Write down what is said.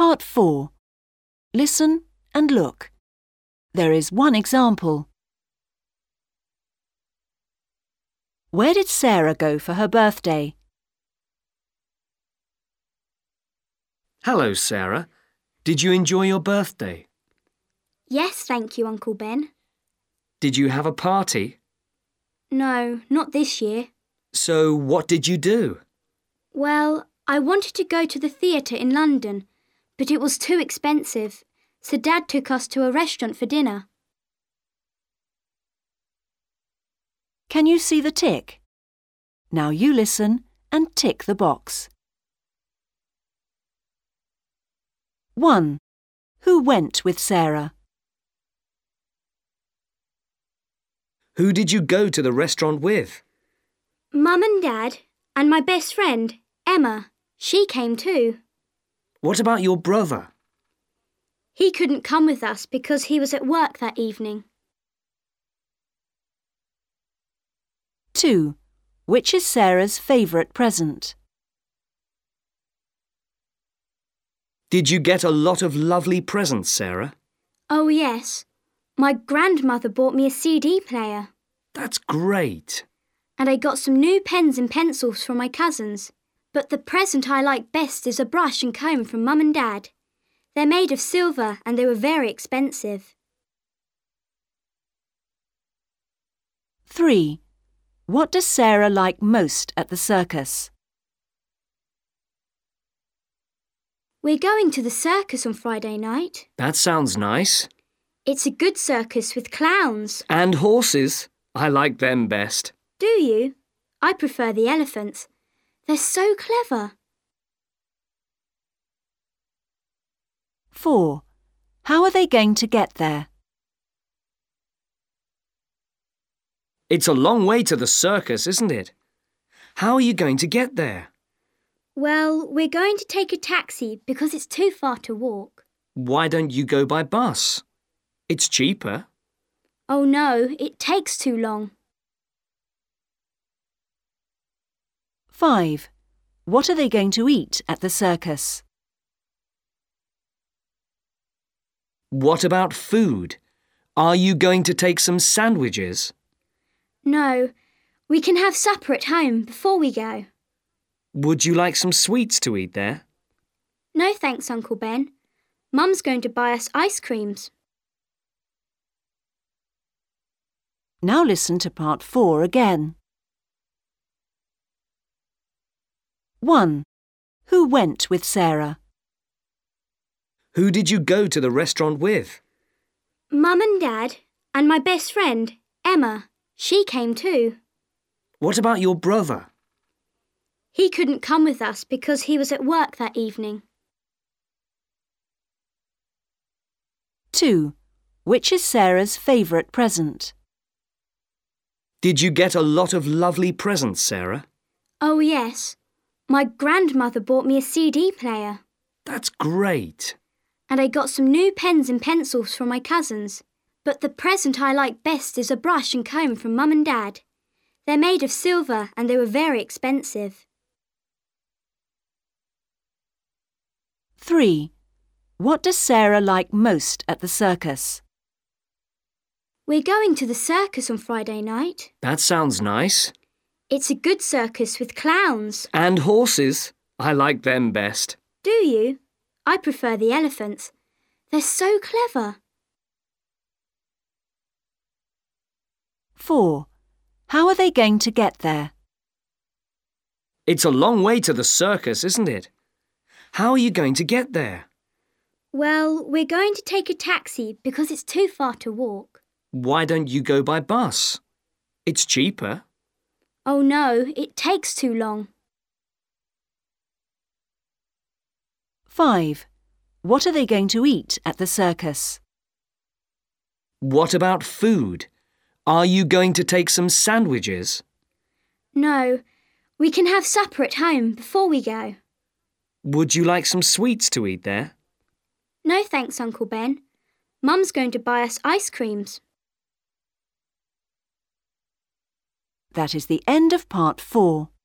Part 4. Listen and look. There is one example. Where did Sarah go for her birthday? Hello, Sarah. Did you enjoy your birthday? Yes, thank you, Uncle Ben. Did you have a party? No, not this year. So what did you do? Well, I wanted to go to the theatre in London, but it was too expensive, so Dad took us to a restaurant for dinner. Can you see the tick? Now you listen and tick the box. 1. Who went with Sarah? Who did you go to the restaurant with? Mum and Dad and my best friend, Emma. She came too. What about your brother? He couldn't come with us because he was at work that evening. 2. Which is Sarah's favourite present? Did you get a lot of lovely presents, Sarah? Oh yes, my grandmother bought me a CD player. That's great. And I got some new pens and pencils from my cousins. But the present I like best is a brush and comb from Mum and Dad. They're made of silver and they were very expensive. 3. What does Sarah like most at the circus? We're going to the circus on Friday night. That sounds nice. It's a good circus with clowns. And horses. I like them best. Do you? I prefer the elephants. They're so clever. 4. How are they going to get there? It's a long way to the circus, isn't it? How are you going to get there? Well, we're going to take a taxi because it's too far to walk. Why don't you go by bus? It's cheaper. Oh no, it takes too long. 5. What are they going to eat at the circus? What about food? Are you going to take some sandwiches? No, we can have supper at home before we go. Would you like some sweets to eat there? No thanks, Uncle Ben. Mum's going to buy us ice creams. Now listen to part 4 again. 1. Who went with Sarah? Who did you go to the restaurant with? Mum and Dad and my best friend, Emma. She came too. What about your brother? He couldn't come with us because he was at work that evening. 2. Which is Sarah's favourite present? Did you get a lot of lovely presents, Sarah? Oh yes, my grandmother bought me a CD player. That's great. And I got some new pens and pencils from my cousins. But the present I like best is a brush and comb from Mum and Dad. They're made of silver and they were very expensive. 3. What does Sarah like most at the circus? We're going to the circus on Friday night. That sounds nice. It's a good circus with clowns. And horses. I like them best. Do you? I prefer the elephants. They're so clever. 4. How are they going to get there? It's a long way to the circus, isn't it? How are you going to get there? Well, we're going to take a taxi because it's too far to walk. Why don't you go by bus? It's cheaper. Oh no, it takes too long. 5. What are they going to eat at the circus? What about food? Are you going to take some sandwiches? No, we can have supper at home before we go. Would you like some sweets to eat there? No thanks, Uncle Ben. Mum's going to buy us ice creams. That is the end of part 4.